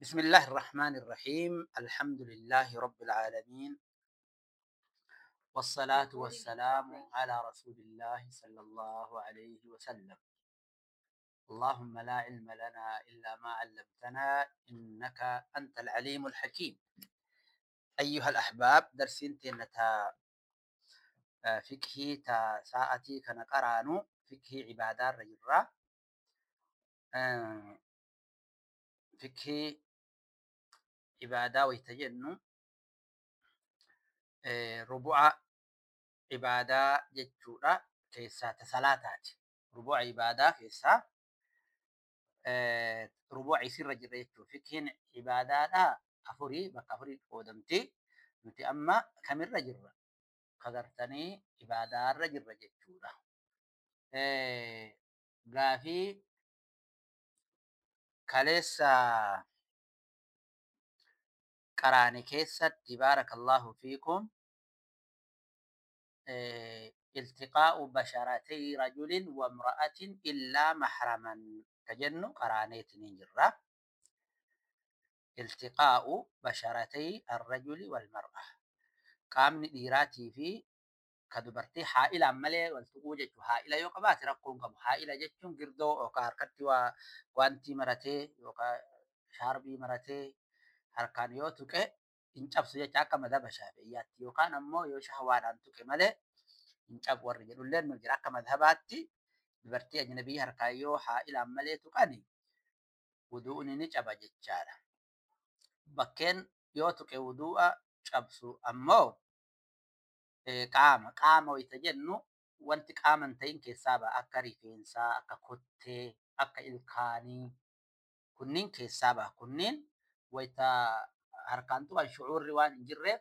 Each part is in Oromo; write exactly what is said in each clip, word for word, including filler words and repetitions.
بسم الله الرحمن الرحيم. الحمد لله رب العالمين، والصلاة والسلام على رسول الله صلى الله عليه وسلم. اللهم لا علم لنا إلا ما علمتنا إنك أنت العليم الحكيم. أيها الأحباب، درسين تنتا فقهي تا ساعتي كان قرانو فقهي عبادة الرجرة. فقهي عبادة ويتجنو ربع عبادة جتشورا كيسا تسلاتات. ربع عبادة كيسا ربع سر جريتشو فكين عبادة لا أفوري بك أفوري قودمتي نتي أما كمر رجر قدرتني عبادة رجر جتشورا. غافي كاليسا قراني كيسا تبارك الله فيكم. التقاء بشرتي رجل وامرأة إلا محرما كجنو قرانيت نجرة. التقاء بشرتي الرجل والمرأة قام ديراتي في كدبرتي حائلة ملي والتقوجة حائلة يوقبات رقون كم حائلة جتشون قردو وكا هركتي وانتي مرتي وكا شاربي مرتي هركان يوتوك إنجاب سجاك عكا مذهب شافعيات يوكان أمو يو شهوان أنتوك ملي إنجاب ورجل اللين من جراك مذهباتي dubartii ajnabii harkaayyoo haa'ila maleetu qani wuduun ni caba jechaadha. Bakkeen yoo tuqe wudu'a cabsu ammoo qaama qaama wayita jennu wanti qaama hin ta'in keessaa ba'a. Akka rifeensaa, akka kottee, akka ilkaanii kunniin keessaa ba'a. Kunniin wayita harkaan tuqan shucuurri waan hin jirreef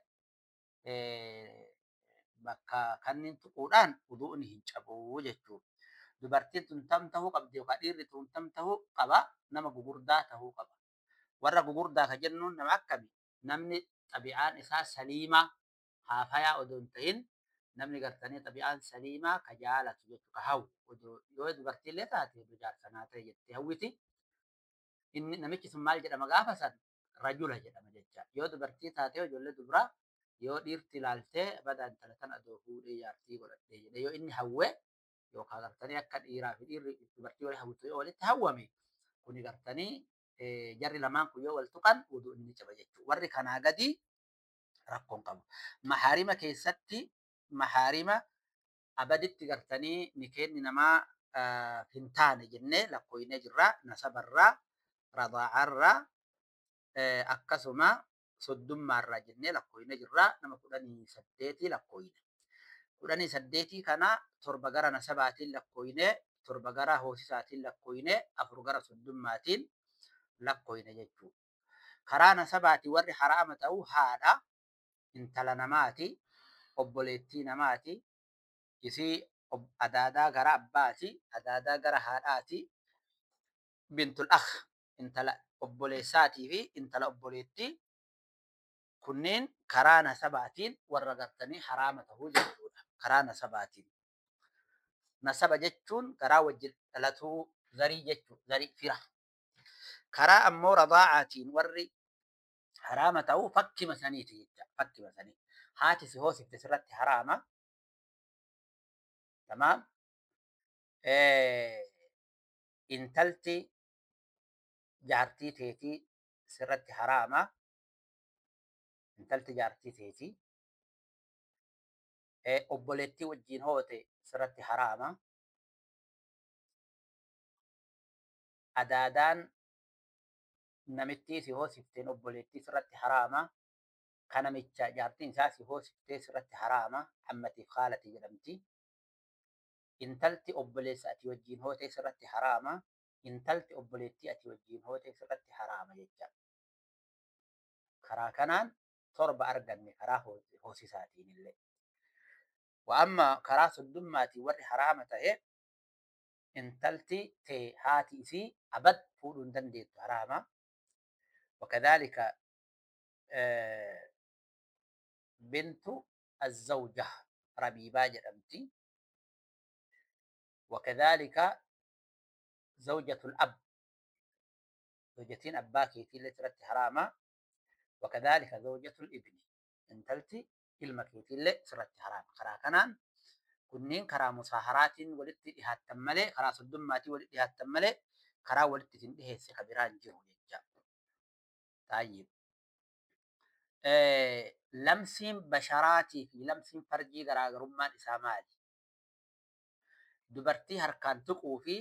bakka kanniin tuquudhaan wuduun hin cabu jechuudha. Dubartiin tun tam tahuu qabdi yookaan dhiirri tun tam tahuu qaba? Nama gugurdaa tahuu qaba. Warra gugurdaa ka jennuun nama akkami? Namni xabi'aan isaa saliimaa haafayaa odoo hin ta'in namni gartanii xabi'aan saliimaa ka jaalatu jechuudha. Ka hawwu yoo dubartiillee taate jaarsanaa ta'e jettee hawwiti. Inni namichi sun maal jedhama gaafa san? Rajula jedhama jecha. Yoo dubartii taate ijoollee dubaraa yoo dhiirti ilaaltee badaa intala tana adoo fuudhee jaartii godhadhee jedhe yoo inni hawwee yookaan gartanii akka dhiiraa fi dhiirri dubartii walitti hawwatu yoo walitti hawwame kuni gartanii jarri lamaan kun yoo wal tuqan wuduun ni caba jechuudha. Warri kanaa gadi rakkoon qabu. Mahaarima keessatti mahaarima abaditti gartanii nikeenni namaa hin taane jennee lakkooyinee jirra. Nasabarraa, radaa'arraa akkasuma soddummaarraa jennee lakkooyinee jirra. Nama kudhanii saddeetii lakkooyine. Kudhanii saddeetii kana torba gara nasabaatiin lakkooyinee, torba gara hoosisaatiin lakkooyinee, afur gara soddummaatiin lakkooyine jechuudha. Karaa nasabaatii warri haraama ta'uu haadha, intala namaati, obboleettii namaati, isii adaadaa gara abbaati, adaadaa gara haadhaati, bintul akh intala obboleessaatii fi intala obboleettii kunneen karaa nasabaatiin warra gartanii haraama tahuu jechuudha. Karaa nasabaatiin. Nasaba jechuun karaa wajjin dhalatuu zarii jechuudha. Zarii fira. Karaa ammoo radaa'aatiin warri haraama ta'uu fakkima saniiti jecha. Fakkima sanii. Haati si hoosifte sirratti haraama. Tamaam. Intalti jaartii teetii sirratti haraama. Intalti jaartii teetii. Obboleettii wajjin hoote sirratti haraama. Adaadaan namittii si hoosifteen obboleettii sirratti haraama. Kan namicha jaartiin isaa si hoosiftee sirratti haraama. Ammatiif haalati jedhamti. Intalti obboleessa ati wajjin hootee sirratti haraama. Intalti obboleettii ati wajjin hootee sirratti haraama jecha. Karaa kanaan torba arganne karaa hoosisaatiin illee. Wa'amma karaa soddummaatiin warri haraama ta'e intalti tee haati isii abad fuudhuu hin dandeettu haraama. Wakadhalika bintu azzawja rabiibaa jedhamti. Wakadhalika zawjatul ab زوجتين أباكي تيلي ترت حراما وكذلك زوجة الابن انتلتي ilmakii illee sirratti haraama. Karaa kanaan kunniin karaa musaaharaatiin walitti dhihaattan malee, karaa soddommaatiin walitti dhihaattan malee, karaa walitti isin dhiheesse ka biraan jiru jecha. Taayib. Lamsiin basharaatii fi lamsiin farjii garaagarummaan isaa maali? Dubartii harkaan tuquu fi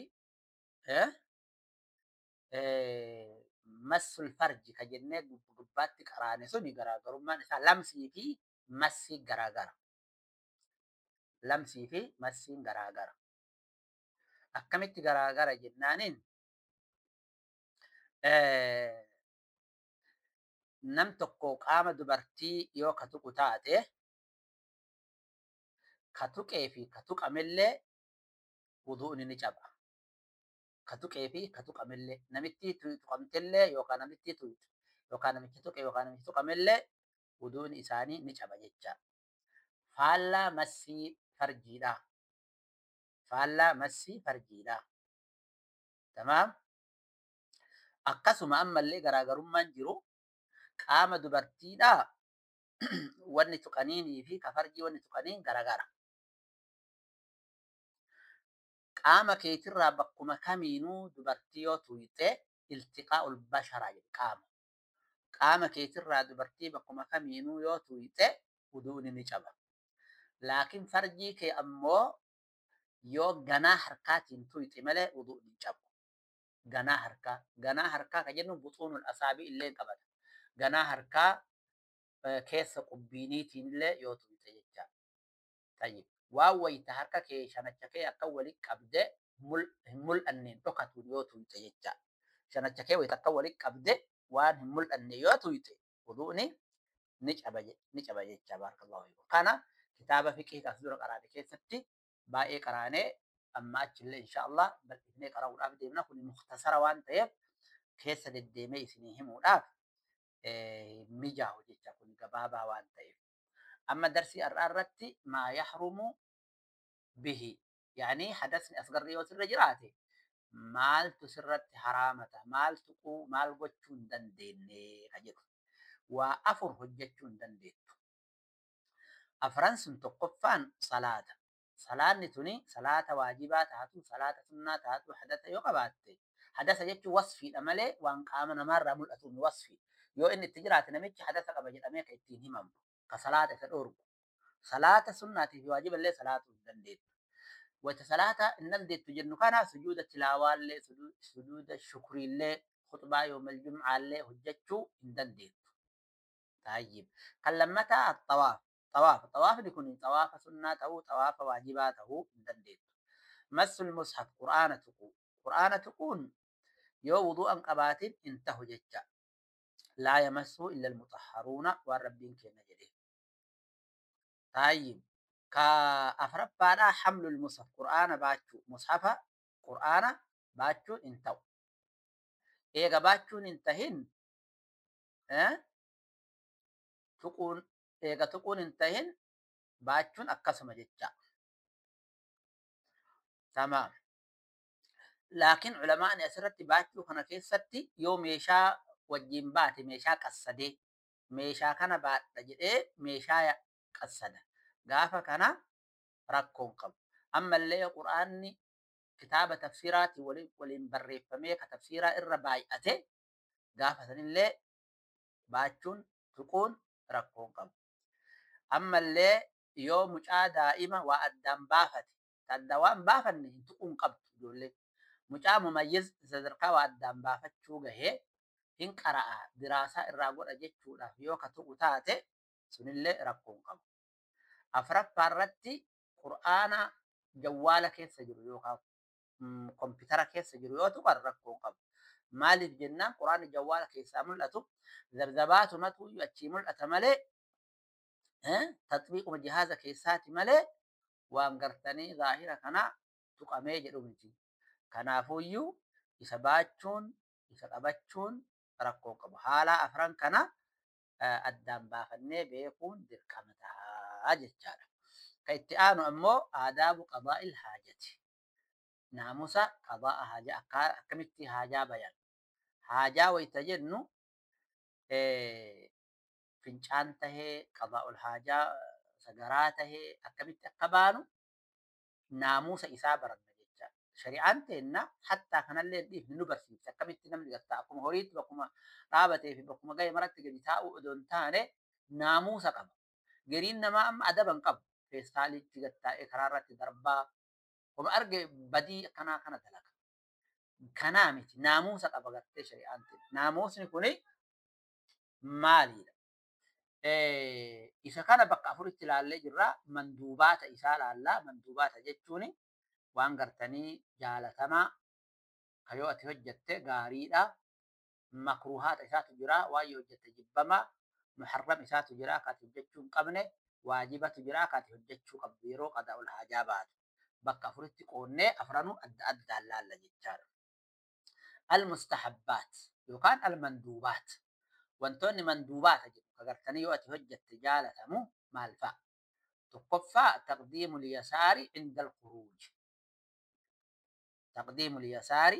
massul farji ka jennee gubbaatti qaraane suni garaagarummaan isaa lamsii fi massii garaagara. Lamsii fi massiin garaagara. Akkamitti garaagara jennaaniin nam tokko qaama dubartii yoo ka tuqu taate ka tuqee fi ka tuqamillee wuduun ni caba. Ka tuqee fi ka tuqamillee namitti tuqamtillee yookaan namitti tuqu yookaan namichi tuqe yookaan namichi tuqamillee wuduun isaanii ni caba jecha. Faallaa massii farjiidha. Faallaa massii farjiidha. Tamaam. Akkasuma ammallee garaagarummaan jiru qaama dubartiidha wanni tuqaniinii fi ka farjii wanni tuqaniin garaagara. Qaama keetirraa bakkuma kamiinuu dubartii yoo tuyxe iltiqaa'ul basharaa jedhe qaama. Qaama keetirraa dubartii bakkuma kamiinuu yoo tuyxe wuduun ni caba. Laakiin farjii kee ammoo yoo ganaa harkaatiin tuyxe malee wuduun ni cabu. Ganaa harkaa. Ganaa harkaa ka jennu buxuunul asaabii illee qabata. Ganaa harkaa keessa qubbiiniitiin illee yoo tuyxe jecha. Tayyib. Waan wayita harka kee shanacha kee akka walitti qabde hin mul'anneen dhokatu yoo tuyxe jecha. Shanacha kee wayita akka walitti qabde waan hin mul'anne yoo tuyxe wuduuni ni caba ni caba jecha baarakallahu fiikum. Kana kitaaba fiqhii as dura qaraane keessatti baay'ee qaraanee amma achillee inshaallah bal'ifnee qara'uudhaaf deemna. Kun mukhtasara waan ta'eef keessa deddeemee isinii himuudhaaf mijaa'u jecha kun gabaabaa waan ta'eef. Amma darsii har'aa irratti maa yahrumu bihi yaani hadasni asgarri yoo sirra jiraate maaltu sirratti haraamata maal tuquu maal gochuu hin dandeenye ka jedhu waa afur hojjechuu hin dandeettu. Afran sun tokkoffaan salaata. Salaanni tuni salaata waajibaa taatu salaata sunnaa taatu hadasa yoo qabaatte hadasa jechuun wasfiidha malee waan qaama namaarraa mul'atu ni wasfi. Yoo inni itti jiraate namichi hadasa qaba jedhamee ka ittiin himamu ka salaata isa dhorgu. Salaata sunnaatii fi waajiba illee salaatuu hin dandeettu. Wata salaata hin dandeettu jennu kana sujuuda tilaawaallee sujuuda shukriillee khutbaa yoomal jum'aallee hojjechuu hin dandeettu. Taayib. Kan lammataa at-tawaaf. Tawaaf. Tawaafni kun tawaafa sunnaa ta'uu tawaafa waajibaa ta'uu hin dandeettu. Massul mushaf qur'aana tuquu. Qur'aana tuquun yoo wudu'an qabaatin hin tahu jecha. Laa yamassuu illa al-mutahharuuna waan rabbiin kenna jedhee. Taayib. Ka afraffaadhaa hamlul mushaf qur'aana baachuu. Mushafa qur'aana baachuun hin ta'u. Eega baachuun hin tahin tuquun eega tuquun hin tahin baachuun akkasuma jecha. Tamaam. Laakiin culamaani asirratti baachuu kana keessatti yoo meeshaa wajjin baate meeshaa qassadee meeshaa kana baadha jedhee meeshaa qassada. Gaafa kana rakkoon qabu. Ammallee qur'aanni kitaaba tafsiiraati waliin barreeffamee ka tafsiiraa irra baay'ate gaafa sanillee baachuun tuquun rakkoon qabu. Ammallee yoo mucaa daa'ima waa addaan baafate adda waan baafanne hin tuquun qabdu ijoollee. Mucaa mumayyiz sadarkaa waa addaan baafachuu gahee hin qara'a diraasaa irraa godha jechuudhaaf yoo ka tuqu taate sunillee rakkoon qabu. Afraffaa irratti qur'aana jawwaala keessa jiru yookaan kompiitara keessa jiru yoo tuqan rakkoon qabu. Maaliif jennaan qur'aanni jawwaala keessaa mul'atu zabzabaatumatu achii mul'ata malee tatbiiquma jihaaza keessaati malee waan gartanii zaahira kana tuqamee jedhu miti. Kanaafuyyuu isa baachuun isa qabachuun rakkoon qabu. Haala afran kana addaan baafannee beekuun dirqama ta'a jechaadha. Ka itti aanu ammoo aadaabu qadaa'il haajati. Naamusa qadaa'a haajaa akkamitti haajaa bayan. haajaa wayta jennu fincaan tahee qadaa'ul haajaa sagaraa tahee akkamitti akka baanu naamusa isaa baranna jecha. Shari'aan teenna hattaa kanallee hin dhiifne nu barsiifte akkamitti namni gattaa akkuma horiitti bakkuma dhaabatee fi bakkuma ga'e maratti gadi taa'uu odoo hin taane naamusa qaba. Gariin namaa amma adaban qabu feestaaliitti gattaa'ee karaa irratti darbaa kuma arge badii akkanaa kana dalaga. Kanaa miti naamusa qaba gartee shari'aan teenna. Naamusni kuni maalidha? Isa kana bakka afuritti ilaallee jirra. Manduubaata isaa ilaallaa. Manduubaata jechuun waan gartanii jaalatamaa kan yoo ati hojjette gaariidha. Makruuhaata isaatu jira. Waan yoo hojjette jibbamaa. Muharram isaatu jira. Kan ati hojjechuu hin qabne. Waajibatu jira. Kan ati hojjechuu qabdu yeroo qadaa'ul haajaa baatu. Bakka afuritti qoonnee afranuu adda addaan laalla jechaadha. Al-mustahabbaat yookaan al-manduubaat. Wantoonni manduubaata jedhu agartanii yoo ati hojjette jaalatamu maal fa'a? Tokkoffaa taqdiimu liyasaari inda al-khuruuj. Taqdiimu liyasaari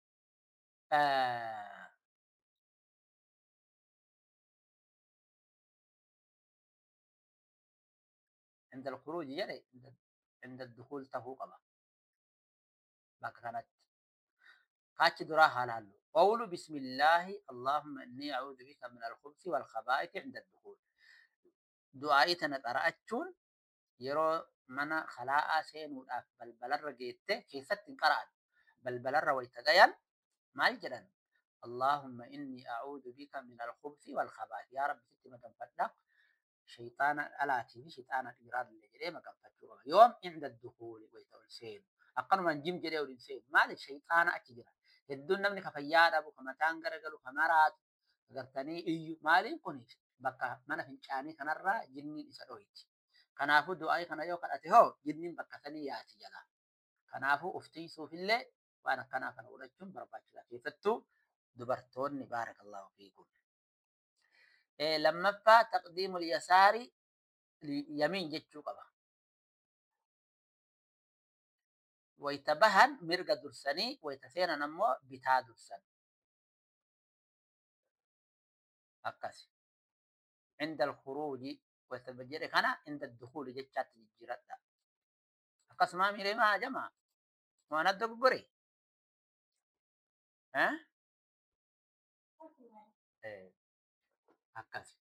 inda al-khuruuj jedhe inda ad-dukhul tahuu qaba. Bakka kanatti كاتش دراها لالو قول بسم الله اللهم إني أعوذ بك من الخبث والخبائث عند الدخول دعائتنا قرأتشون يرو منا خلاء سين وداف بلبلر جيته كيست قرأت بلبلر ويتغير ما الجدن اللهم إني أعوذ بك من الخبث والخبائث يا رب ستي مكان فتح شيطان ألاتي شيطان الإيراد اللي جري مكان فتح يوم عند الدخول ويتول سين أقل من جيم جري ودين سين ما الشيطان أكجرا hedduun namni ka fayyaa dhabu ka mataan garagalu ka maraatu agartanii iyyu maaliin kun bakka mana fincaanii kanarraa jinniin isa dhoyti. Kanaafuu du'aa kana yoo kadhate hoo jinniin bakka sanii yaati jala. Kanaafuu uftiisuufillee waan akkanaa kana godhachuun barbaachisaa. Keessattuu dubartoonni baarakallahu fiikum. Lammaffaa taqdiimul yasaari yamiin jechuu qaba. ويتبهن مرقة درسني ويتسينا نمو بتا درسن أكاسي عند الخروج ويتبجرك أنا عند الدخول جتشات الجرات أكاس ما ميري ما جماعة وانا الدقبري ها ايه أكاسي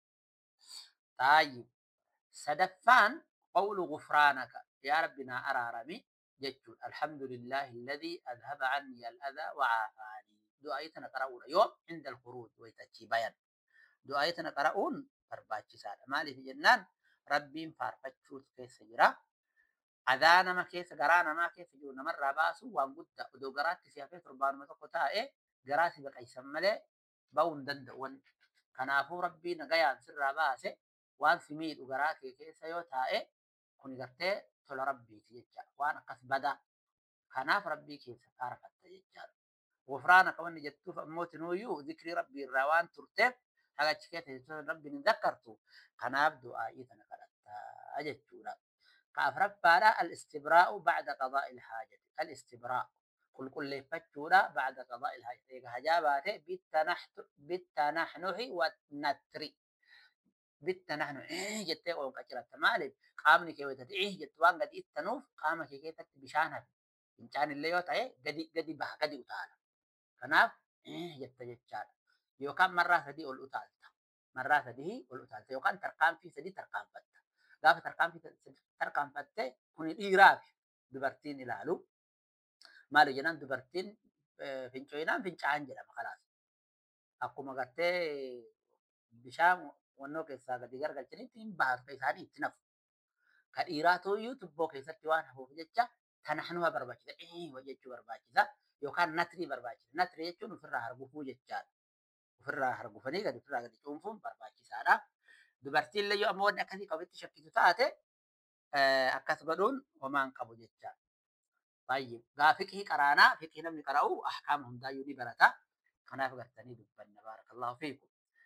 طيب سدفان قول غفرانك يا ربنا أرارمي جتشون الحمد لله الذي أذهب عني الأذى وعافاني دعايتنا قرأون يوم عند الخروج ويتأتي بيان دعايتنا قرأون فرباتي سادة مالي في جنان ربي فارفتشوت كيس جرا أذانا ما كيس قرانا ما كيس جونا مرة باسو وانقود ودو قرات سيافيت ربان متقوتا إيه قراتي بقى يسمالي باون دند وان كنافو ربي نقيان سر باسي وان سميد وقراتي كيس يوتا إيه كوني قرتي tola rabbiiti jecha waan akkas bada kanaaf rabbii keessa faarfatta jechaadha. Gufraanaka wanni jettuuf ammooti nuuyyuu zikrii rabbii irraa waan turteef hagachi keessa jechuun rabbiin hin zakkartu kanaaf du'aa'ii tana kadhattaa jechuudha. Ka afraffaadha al-istibraa'u ba'da qadaa'il haajati. Al-istibraa'u qulqulleeffachuudha ba'da qadaa'il haajati. Eega hajaa baate bitta naxnuhi wa natri. bitta naxnu eh jettee qoon qaciratta maaliif qaamni kee wayitati eh jettu waan gadi ittanuuf qaama kee keessatti bishaan hafe fincaan illee yoo ta'e gadi gadi baha gadi utaala kanaaf eh jetta jechaadha yookaan marraa sadii ol utaalta marraa sadii ol utaalta yookaan tarkaanfii sadii tarkaanfatta gaafa tarkaanfii sadii tarkaanfatte kuni dhiiraaf dubartiin ilaalu maali jedhan dubartiin fincooyinaan fincaan jedhama kalaas akkuma gartee bishaan wannoo keessaa gadi gargalchanitti hin baatu isaanii itti nafu. Ka dhiiraatu iyyuu tubboo keessatti waan hafuuf jecha tanaxnuma barbaachisa. Eh jechuu barbaachisa yookaan natrii barbaachisa. Natrii jechuun ofirraa hargufuu jechaadha. Ofirraa hargufanii gadi ofirraa gadi cuunfuun barbaachisaadha. Dubartiin illee yoo ammoo wanni akkasii qabetti shakkisu taate akkas godhuun homaan qabu jechaadha. Baay'ee gaa fiqii qaraanaa fiqii namni qara'u ahkaama hundaayyuu ni barata. Kanaaf gartanii dubbanna baarakallahu fiikum.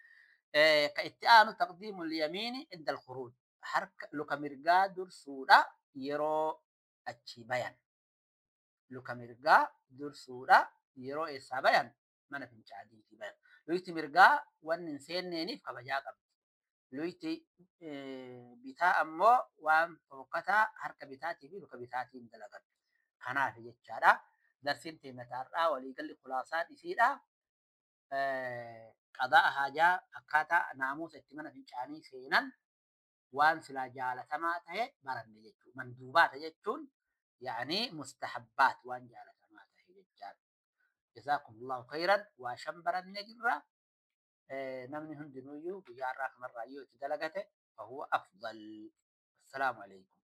كإتيان تقديم اليمين عند الخروج حرك لوكا مرقا درسودا يرو أتشي بيان لوكا مرقا درسودا يرو إسا بيان mana fincaaniitii bayan. Luyti mirgaa wanni hin seenneeniif kabajaa qabdi. Luyti bitaa ammoo waan fokkataa harka bitaatii fi luka bitaatiin dalagan. Kanaaf jechaadha. Darsiin teenya har'aa waliigalli khulaasaan isiidha. Qadaa haajaa akkaataa naamusa itti mana fincaanii seenan waan silaa jaalatamaa ta'e baranne jechuudha. Manduubaata jechuun yaa'anii mustahabbaat waan jaalatamaa ta'e jechaadha. Jazaakumullaahu khayran waa shan barannee jirra. namni hundinuyyuu guyyaa irraa kanarraa yoo itti dalagate fahuwa afdal. Assalaamu alaikum.